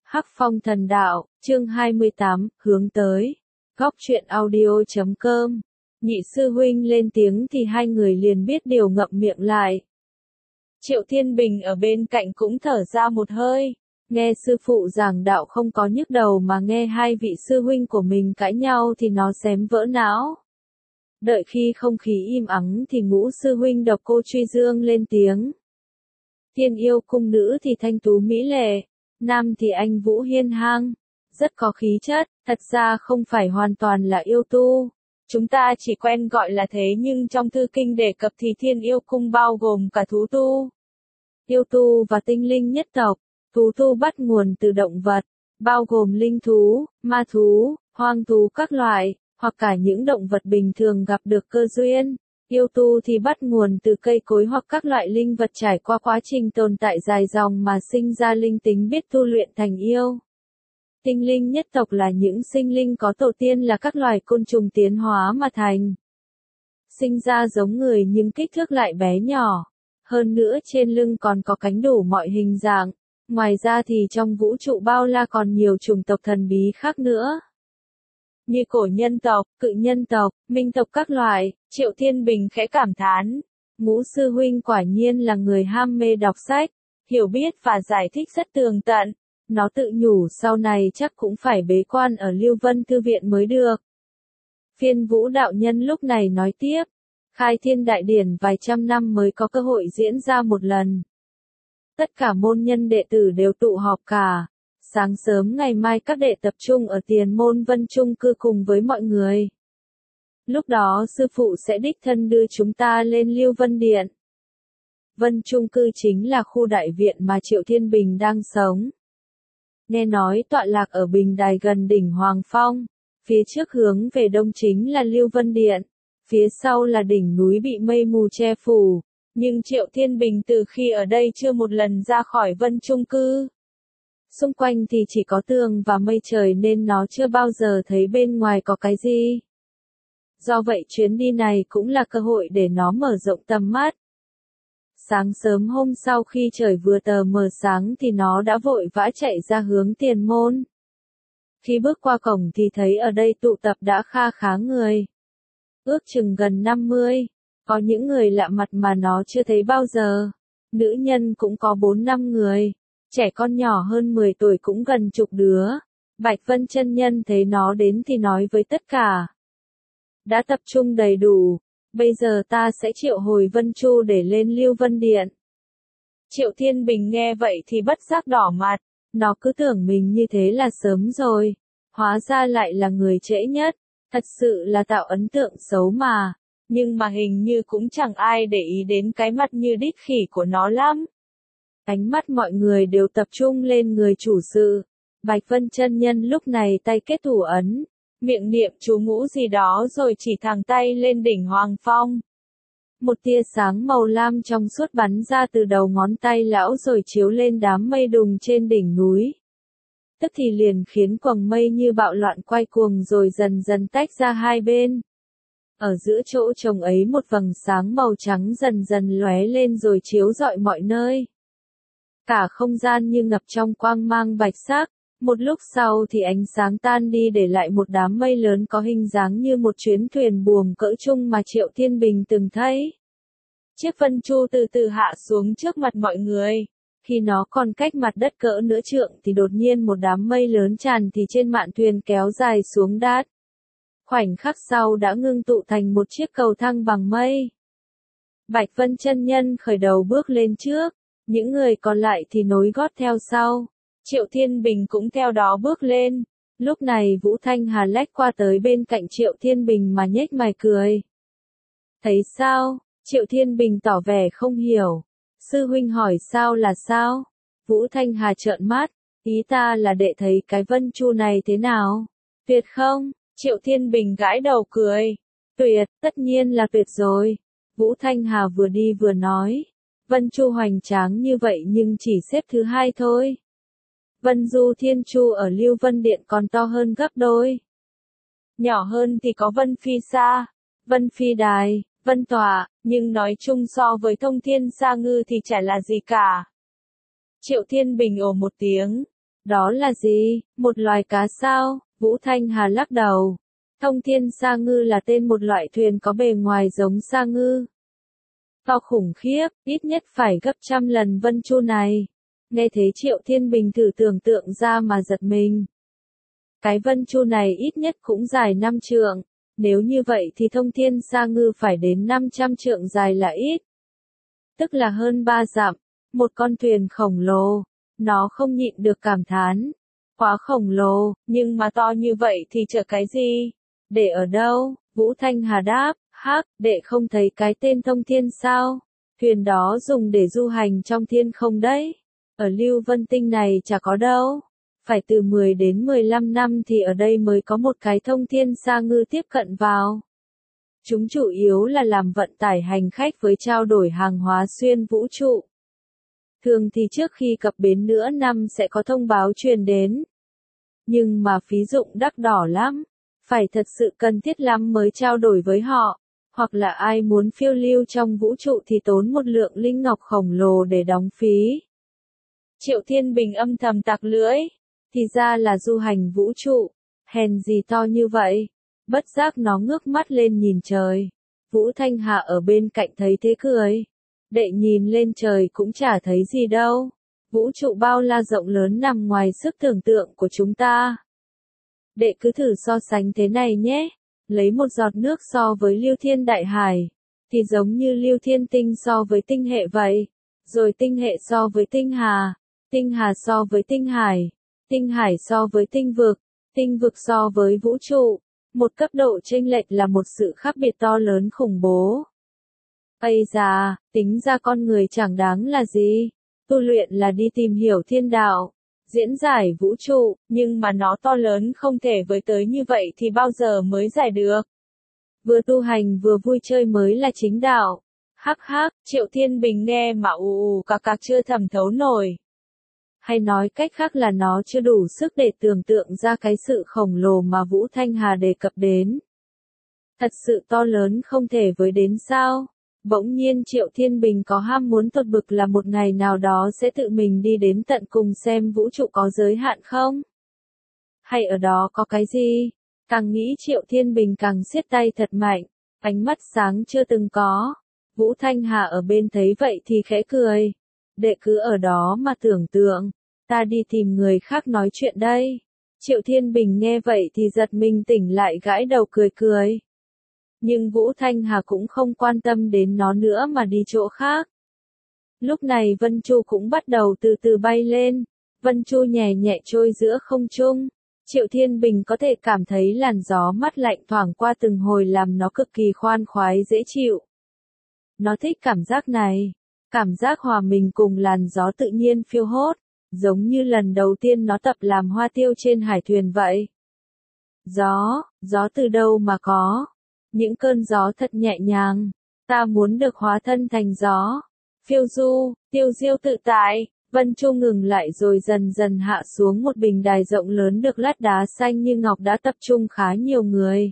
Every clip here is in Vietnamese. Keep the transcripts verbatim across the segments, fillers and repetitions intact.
Hắc Phong Thần Đạo, chương hai mươi tám, hướng tới. Góc truyện audio chấm com. Nhị sư huynh lên tiếng thì hai người liền biết điều ngậm miệng lại. Triệu Thiên Bình ở bên cạnh cũng thở ra một hơi. Nghe sư phụ giảng đạo không có nhức đầu mà nghe hai vị sư huynh của mình cãi nhau thì nó xém vỡ não. Đợi khi không khí im ắng thì ngũ sư huynh Độc Cô Truy Dương lên tiếng. Thiên yêu cung nữ thì thanh tú mỹ lệ, nam thì anh vũ hiên hang, rất có khí chất, thật ra không phải hoàn toàn là yêu tu. Chúng ta chỉ quen gọi là thế nhưng trong thư kinh đề cập thì thiên yêu cung bao gồm cả thú tu. Yêu tu và tinh linh nhất tộc, thú tu bắt nguồn từ động vật, bao gồm linh thú, ma thú, hoang thú các loại, hoặc cả những động vật bình thường gặp được cơ duyên. Yêu tu thì bắt nguồn từ cây cối hoặc các loại linh vật trải qua quá trình tồn tại dài dòng mà sinh ra linh tính biết tu luyện thành yêu. Tinh linh nhất tộc là những sinh linh có tổ tiên là các loài côn trùng tiến hóa mà thành. Sinh ra giống người nhưng kích thước lại bé nhỏ. Hơn nữa trên lưng còn có cánh đủ mọi hình dạng. Ngoài ra thì trong vũ trụ bao la còn nhiều chủng tộc thần bí khác nữa. Như cổ nhân tộc, cự nhân tộc, minh tộc các loại, Triệu Thiên Bình khẽ cảm thán. Ngũ sư huynh quả nhiên là người ham mê đọc sách, hiểu biết và giải thích rất tường tận. Nó tự nhủ sau này chắc cũng phải bế quan ở Lưu Vân Thư Viện mới được. Phiên Vũ đạo nhân lúc này nói tiếp. Khai Thiên Đại Điển vài trăm năm mới có cơ hội diễn ra một lần. Tất cả môn nhân đệ tử đều tụ họp cả. Sáng sớm ngày mai các đệ tập trung ở tiền môn Vân Trung Cư cùng với mọi người. Lúc đó sư phụ sẽ đích thân đưa chúng ta lên Lưu Vân Điện. Vân Trung Cư chính là khu đại viện mà Triệu Thiên Bình đang sống. Nghe nói tọa lạc ở bình đài gần đỉnh Hoàng Phong. Phía trước hướng về đông chính là Lưu Vân Điện. Phía sau là đỉnh núi bị mây mù che phủ. Nhưng Triệu Thiên Bình từ khi ở đây chưa một lần ra khỏi Vân Trung Cư. Xung quanh thì chỉ có tường và mây trời nên nó chưa bao giờ thấy bên ngoài có cái gì. Do vậy chuyến đi này cũng là cơ hội để nó mở rộng tầm mắt. Sáng sớm hôm sau khi trời vừa tờ mờ sáng thì nó đã vội vã chạy ra hướng tiền môn. Khi bước qua cổng thì thấy ở đây tụ tập đã kha khá người. Ước chừng gần năm mươi, có những người lạ mặt mà nó chưa thấy bao giờ. Nữ nhân cũng có bốn năm người. Trẻ con nhỏ hơn mười tuổi cũng gần chục đứa. Bạch Vân chân nhân thấy nó đến thì nói với tất cả. Đã tập trung đầy đủ, bây giờ ta sẽ triệu hồi Vân Chu để lên Lưu Vân Điện. Triệu Thiên Bình nghe vậy thì bất giác đỏ mặt, nó cứ tưởng mình như thế là sớm rồi. Hóa ra lại là người trễ nhất, thật sự là tạo ấn tượng xấu mà. Nhưng mà hình như cũng chẳng ai để ý đến cái mặt như đít khỉ của nó lắm. Ánh mắt mọi người đều tập trung lên người chủ sự. Bạch Vân chân nhân lúc này tay kết thủ ấn, miệng niệm chú ngũ gì đó rồi chỉ thẳng tay lên đỉnh Hoàng Phong. Một tia sáng màu lam trong suốt bắn ra từ đầu ngón tay lão rồi chiếu lên đám mây đùng trên đỉnh núi. Tức thì liền khiến quầng mây như bạo loạn quay cuồng rồi dần dần tách ra hai bên. Ở giữa chỗ trồng ấy một vầng sáng màu trắng dần dần lóe lên rồi chiếu rọi mọi nơi. Cả không gian như ngập trong quang mang bạch sắc, một lúc sau thì ánh sáng tan đi để lại một đám mây lớn có hình dáng như một chuyến thuyền buồm cỡ trung mà Triệu Thiên Bình từng thấy. Chiếc Vân Chu từ từ hạ xuống trước mặt mọi người. Khi nó còn cách mặt đất cỡ nửa trượng thì đột nhiên một đám mây lớn tràn thì trên mạn thuyền kéo dài xuống đát. Khoảnh khắc sau đã ngưng tụ thành một chiếc cầu thang bằng mây. Bạch Vân chân nhân khởi đầu bước lên trước. Những người còn lại thì nối gót theo sau. Triệu Thiên Bình cũng theo đó bước lên. Lúc này Vũ Thanh Hà lách qua tới bên cạnh Triệu Thiên Bình mà nhếch mày cười. Thấy sao? Triệu Thiên Bình tỏ vẻ không hiểu. Sư huynh hỏi sao là sao? Vũ Thanh Hà trợn mắt. Ý ta là đệ thấy cái Vân Chu này thế nào? Tuyệt không? Triệu Thiên Bình gãi đầu cười. Tuyệt, tất nhiên là tuyệt rồi. Vũ Thanh Hà vừa đi vừa nói. Vân Chu hoành tráng như vậy nhưng chỉ xếp thứ hai thôi. Vân Du Thiên Chu ở Lưu Vân Điện còn to hơn gấp đôi. Nhỏ hơn thì có Vân Phi Sa, Vân Phi Đài, Vân Tòa, nhưng nói chung so với Thông Thiên Sa Ngư thì chả là gì cả. Triệu Thiên Bình ồ một tiếng. Đó là gì? Một loài cá sao? Vũ Thanh Hà lắc đầu. Thông thiên sa ngư là tên một loại thuyền có bề ngoài giống sa ngư. To khủng khiếp, ít nhất phải gấp trăm lần Vân Chu này. Nghe thế Triệu Thiên Bình thử tưởng tượng ra mà giật mình. Cái Vân Chu này ít nhất cũng dài năm trượng. Nếu như vậy thì thông thiên sa ngư phải đến năm trăm trượng dài là ít. Tức là hơn ba dặm. Một con thuyền khổng lồ. Nó không nhịn được cảm thán. Quá khổng lồ, nhưng mà to như vậy thì chở cái gì? Để ở đâu? Vũ Thanh Hà đáp, hắc, đệ không thấy cái tên thông thiên sao? Thuyền đó dùng để du hành trong thiên không đấy. Ở Lưu Vân Tinh này chả có đâu. Phải từ mười đến mười lăm năm thì ở đây mới có một cái thông thiên sa ngư tiếp cận vào. Chúng chủ yếu là làm vận tải hành khách với trao đổi hàng hóa xuyên vũ trụ. Thường thì trước khi cập bến nửa năm sẽ có thông báo truyền đến. Nhưng mà phí dụng đắt đỏ lắm. Phải thật sự cần thiết lắm mới trao đổi với họ. Hoặc là ai muốn phiêu lưu trong vũ trụ thì tốn một lượng linh ngọc khổng lồ để đóng phí. Triệu Thiên Bình âm thầm tặc lưỡi. Thì ra là du hành vũ trụ. Hèn gì to như vậy. Bất giác nó ngước mắt lên nhìn trời. Vũ Thanh Hà ở bên cạnh thấy thế cười. Đệ nhìn lên trời cũng chả thấy gì đâu. Vũ trụ bao la rộng lớn nằm ngoài sức tưởng tượng của chúng ta. Đệ cứ thử so sánh thế này nhé. Lấy một giọt nước so với Lưu Thiên Đại Hải. Thì giống như Lưu Thiên Tinh so với tinh hệ vậy. Rồi tinh hệ so với tinh hà. Tinh hà so với tinh hải. Tinh hải so với tinh vực. Tinh vực so với vũ trụ. Một cấp độ chênh lệch là một sự khác biệt to lớn khủng bố. Ây da, tính ra con người chẳng đáng là gì. Tu luyện là đi tìm hiểu thiên đạo, diễn giải vũ trụ, nhưng mà nó to lớn không thể với tới như vậy thì bao giờ mới giải được. Vừa tu hành vừa vui chơi mới là chính đạo. Hắc hắc, Triệu Thiên Bình nghe mà ù ù cạc cạc chưa thẩm thấu nổi. Hay nói cách khác là nó chưa đủ sức để tưởng tượng ra cái sự khổng lồ mà Vũ Thanh Hà đề cập đến. Thật sự to lớn không thể với đến sao? Bỗng nhiên Triệu Thiên Bình có ham muốn tột bực là một ngày nào đó sẽ tự mình đi đến tận cùng xem vũ trụ có giới hạn không? Hay ở đó có cái gì? Càng nghĩ Triệu Thiên Bình càng siết tay thật mạnh, ánh mắt sáng chưa từng có. Vũ Thanh Hà ở bên thấy vậy thì khẽ cười. Đệ cứ ở đó mà tưởng tượng, ta đi tìm người khác nói chuyện đây. Triệu Thiên Bình nghe vậy thì giật mình tỉnh lại gãi đầu cười cười. Nhưng Vũ Thanh Hà cũng không quan tâm đến nó nữa mà đi chỗ khác. Lúc này Vân Chu cũng bắt đầu từ từ bay lên. Vân Chu nhẹ nhẹ trôi giữa không trung. Triệu Thiên Bình có thể cảm thấy làn gió mát lạnh thoảng qua từng hồi làm nó cực kỳ khoan khoái dễ chịu. Nó thích cảm giác này. Cảm giác hòa mình cùng làn gió tự nhiên phiêu hốt. Giống như lần đầu tiên nó tập làm hoa tiêu trên hải thuyền vậy. Gió, gió từ đâu mà có? Những cơn gió thật nhẹ nhàng. Ta muốn được hóa thân thành gió. Phiêu du, tiêu diêu tự tại. Vân Chu ngừng lại rồi dần dần hạ xuống một bình đài rộng lớn được lát đá xanh như ngọc đã tập trung khá nhiều người.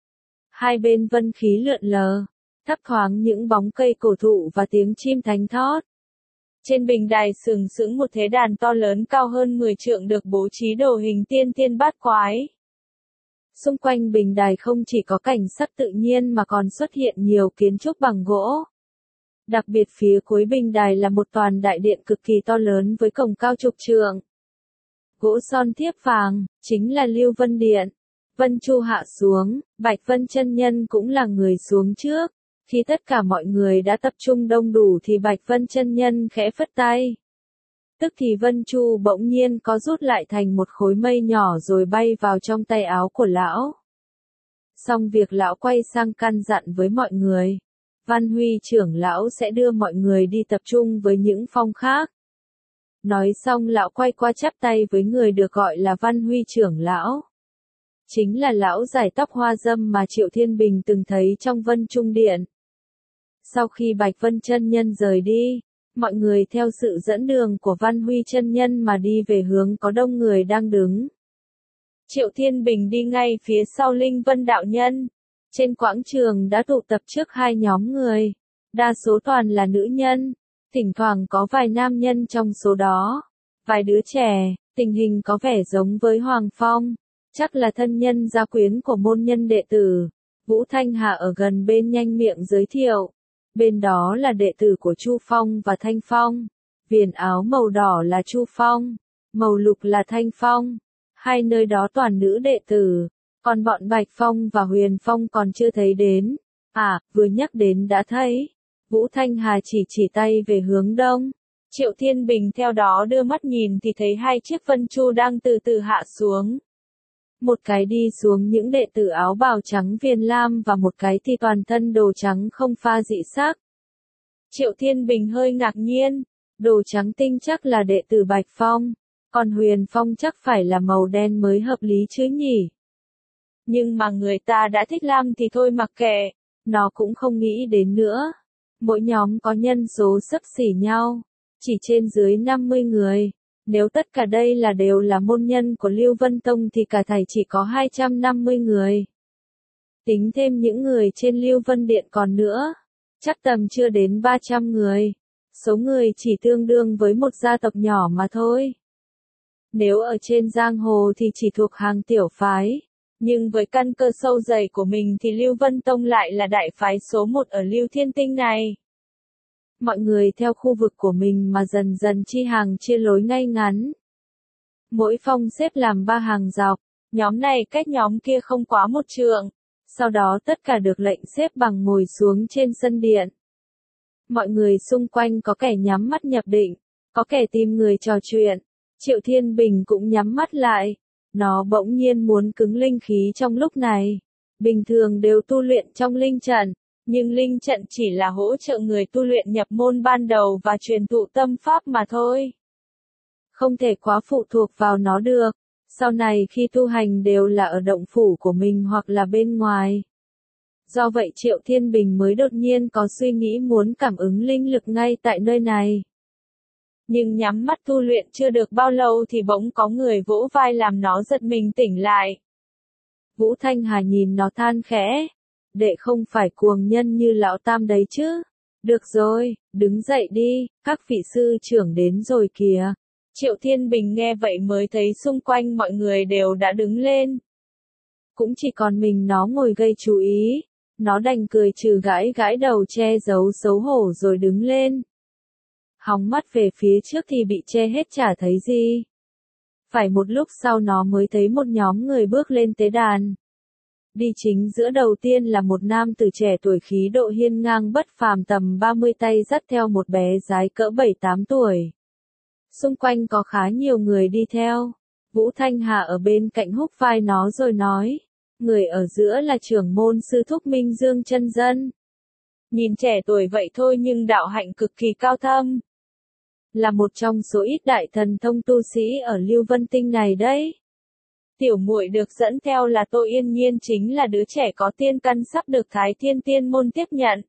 Hai bên vân khí lượn lờ. Thấp thoáng những bóng cây cổ thụ và tiếng chim thánh thót. Trên bình đài sừng sững một thế đàn to lớn cao hơn mười trượng được bố trí đồ hình tiên thiên bát quái. Xung quanh bình đài không chỉ có cảnh sắc tự nhiên mà còn xuất hiện nhiều kiến trúc bằng gỗ. Đặc biệt phía cuối bình đài là một toàn đại điện cực kỳ to lớn với cổng cao chục trượng. Gỗ son thiếp vàng, chính là Lưu Vân Điện. Vân Chu hạ xuống, Bạch Vân chân nhân cũng là người xuống trước. Khi tất cả mọi người đã tập trung đông đủ thì Bạch Vân chân nhân khẽ phất tay. Tức thì Vân Chu bỗng nhiên có rút lại thành một khối mây nhỏ rồi bay vào trong tay áo của lão. Xong việc lão quay sang căn dặn với mọi người. Văn Huy trưởng lão sẽ đưa mọi người đi tập trung với những phong khác. Nói xong lão quay qua chắp tay với người được gọi là Văn Huy trưởng lão. Chính là lão giải tóc hoa dâm mà Triệu Thiên Bình từng thấy trong Vân Trung Điện. Sau khi Bạch Vân chân nhân rời đi, mọi người theo sự dẫn đường của Văn Huy chân nhân mà đi về hướng có đông người đang đứng. Triệu Thiên Bình đi ngay phía sau Linh Vân đạo nhân. Trên quảng trường đã tụ tập trước hai nhóm người. Đa số toàn là nữ nhân. Thỉnh thoảng có vài nam nhân trong số đó. Vài đứa trẻ, Tình hình có vẻ giống với Hoàng Phong, chắc là thân nhân gia quyến của môn nhân đệ tử. Vũ Thanh Hà ở gần bên nhanh miệng giới thiệu. Bên đó là đệ tử của Chu Phong và Thanh Phong. Viền áo màu đỏ là Chu Phong, màu lục là Thanh Phong. Hai nơi đó toàn nữ đệ tử, còn bọn Bạch Phong và Huyền Phong còn chưa thấy đến. À, vừa nhắc đến đã thấy. Vũ Thanh Hà chỉ chỉ tay về hướng đông. Triệu Thiên Bình theo đó đưa mắt nhìn thì thấy hai chiếc vân chu đang từ từ hạ xuống. Một cái đi xuống những đệ tử áo bào trắng viền lam và một cái thì toàn thân đồ trắng không pha dị sắc. Triệu Thiên Bình hơi ngạc nhiên, đồ trắng tinh chắc là đệ tử Bạch Phong, còn Huyền Phong chắc phải là màu đen mới hợp lý chứ nhỉ. Nhưng mà người ta đã thích lam thì thôi mặc kệ, nó cũng không nghĩ đến nữa. Mỗi nhóm có nhân số xấp xỉ nhau, chỉ trên dưới năm mươi người. Nếu tất cả đây là đều là môn nhân của Lưu Vân Tông thì cả thảy chỉ có hai trăm năm mươi người. Tính thêm những người trên Lưu Vân Điện còn nữa, chắc tầm chưa đến ba trăm người. Số người chỉ tương đương với một gia tộc nhỏ mà thôi. Nếu ở trên giang hồ thì chỉ thuộc hàng tiểu phái, nhưng với căn cơ sâu dày của mình thì Lưu Vân Tông lại là đại phái số một ở Lưu Thiên Tinh này. Mọi người theo khu vực của mình mà dần dần chi hàng chia lối ngay ngắn. Mỗi phong xếp làm ba hàng dọc, nhóm này cách nhóm kia không quá một trượng. Sau đó tất cả được lệnh xếp bằng ngồi xuống trên sân điện. Mọi người xung quanh có kẻ nhắm mắt nhập định, có kẻ tìm người trò chuyện. Triệu Thiên Bình cũng nhắm mắt lại. Nó bỗng nhiên muốn cứng linh khí trong lúc này. Bình thường đều tu luyện trong linh trận, nhưng linh trận chỉ là hỗ trợ người tu luyện nhập môn ban đầu và truyền thụ tâm pháp mà thôi. Không thể quá phụ thuộc vào nó được. Sau này khi tu hành đều là ở động phủ của mình hoặc là bên ngoài. Do vậy Triệu Thiên Bình mới đột nhiên có suy nghĩ muốn cảm ứng linh lực ngay tại nơi này. Nhưng nhắm mắt tu luyện chưa được bao lâu thì bỗng có người vỗ vai làm nó giật mình tỉnh lại. Vũ Thanh Hà nhìn nó than khẽ. Đệ không phải cuồng nhân như lão tam đấy chứ. Được rồi, đứng dậy đi, các vị sư trưởng đến rồi kìa. Triệu Thiên Bình nghe vậy mới thấy xung quanh mọi người đều đã đứng lên. Cũng chỉ còn mình nó ngồi gây chú ý. Nó đành cười trừ gãi gãi đầu che giấu xấu hổ rồi đứng lên. Hóng mắt về phía trước thì bị che hết chả thấy gì. Phải một lúc sau nó mới thấy một nhóm người bước lên tế đàn. Đi chính giữa đầu tiên là một nam tử trẻ tuổi khí độ hiên ngang bất phàm tầm ba mươi tay dắt theo một bé gái cỡ bảy tám tuổi. Xung quanh có khá nhiều người đi theo. Vũ Thanh Hà ở bên cạnh húc vai nó rồi nói. Người ở giữa là trưởng môn sư thúc Minh Dương chân dân. Nhìn trẻ tuổi vậy thôi nhưng đạo hạnh cực kỳ cao thâm. Là một trong số ít đại thần thông tu sĩ ở Lưu Vân Tinh này đấy. Tiểu muội được dẫn theo là Tô Yên Nhiên chính là đứa trẻ có tiên căn sắp được Thái Thiên Tiên môn tiếp nhận.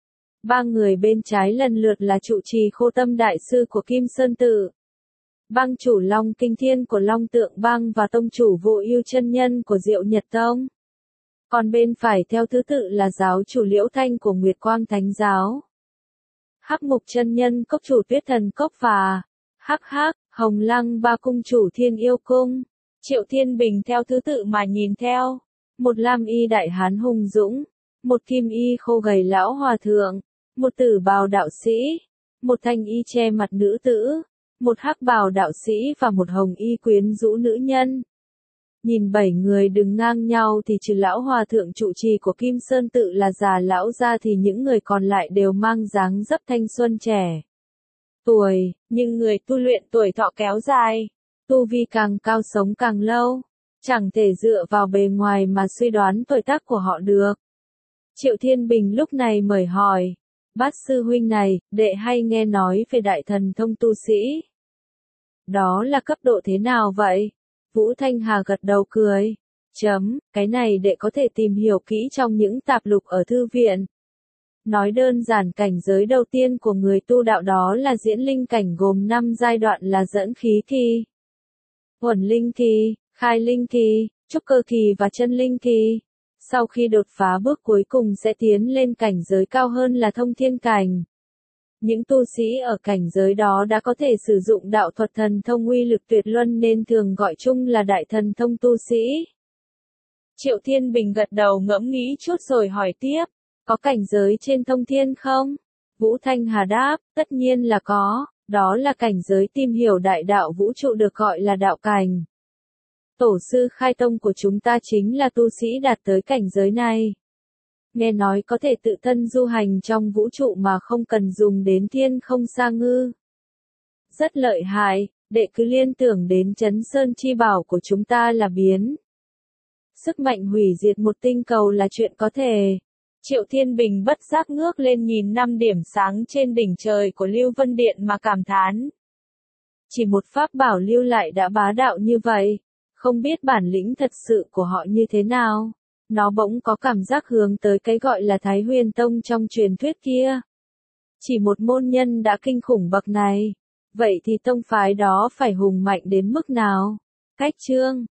Ba người bên trái lần lượt là trụ trì Khô Tâm đại sư của Kim Sơn Tự, bang chủ Long Kinh Thiên của Long Tượng Bang và tông chủ Vô Ưu chân nhân của Diệu Nhật Tông. Còn bên phải theo thứ tự là giáo chủ Liễu Thanh của Nguyệt Quang Thánh giáo, Hắc Mục chân nhân cốc chủ Tuyết Thần Cốc và Hắc Hắc, Hồng Lăng ba cung chủ Thiên Yêu Cung. Triệu Thiên Bình theo thứ tự mà nhìn theo. Một lam y đại hán hùng dũng, một kim y khô gầy lão hòa thượng, một tử bào đạo sĩ, một thanh y che mặt nữ tử, một hắc bào đạo sĩ và một hồng y quyến rũ nữ nhân. Nhìn bảy người đứng ngang nhau thì trừ lão hòa thượng trụ trì của Kim Sơn Tự là già lão ra thì những người còn lại đều mang dáng dấp thanh xuân trẻ tuổi, nhưng người tu luyện tuổi thọ kéo dài. Tu vi càng cao sống càng lâu, chẳng thể dựa vào bề ngoài mà suy đoán tuổi tác của họ được. Triệu Thiên Bình lúc này mời hỏi, Bát sư huynh này, đệ hay nghe nói về đại thần thông tu sĩ. Đó là cấp độ thế nào vậy? Vũ Thanh Hà gật đầu cười. Chấm, cái này đệ có thể tìm hiểu kỹ trong những tạp lục ở thư viện. Nói đơn giản cảnh giới đầu tiên của người tu đạo đó là diễn linh cảnh gồm năm giai đoạn là dẫn khí kỳ, Huẩn linh kỳ, khai linh kỳ, trúc cơ kỳ và chân linh kỳ. Sau khi đột phá bước cuối cùng sẽ tiến lên cảnh giới cao hơn là thông thiên cảnh. Những tu sĩ ở cảnh giới đó đã có thể sử dụng đạo thuật thần thông uy lực tuyệt luân nên thường gọi chung là đại thần thông tu sĩ. Triệu Thiên Bình gật đầu ngẫm nghĩ chút rồi hỏi tiếp, có cảnh giới trên thông thiên không? Vũ Thanh Hà đáp, tất nhiên là có, đó là cảnh giới tìm hiểu đại đạo vũ trụ được gọi là đạo cảnh. Tổ sư khai tông của chúng ta chính là tu sĩ đạt tới cảnh giới này. Nghe nói có thể tự thân du hành trong vũ trụ mà không cần dùng đến thiên không sa ngư. Rất lợi hại, đệ cứ liên tưởng đến Chấn Sơn Chi Bảo của chúng ta là biến. Sức mạnh hủy diệt một tinh cầu là chuyện có thể. Triệu Thiên Bình bất giác ngước lên nhìn năm điểm sáng trên đỉnh trời của Lưu Vân Điện mà cảm thán. Chỉ một pháp bảo lưu lại đã bá đạo như vậy, không biết bản lĩnh thật sự của họ như thế nào. Nó bỗng có cảm giác hướng tới cái gọi là Thái Huyền Tông trong truyền thuyết kia. Chỉ một môn nhân đã kinh khủng bậc này, vậy thì tông phái đó phải hùng mạnh đến mức nào? Cách chương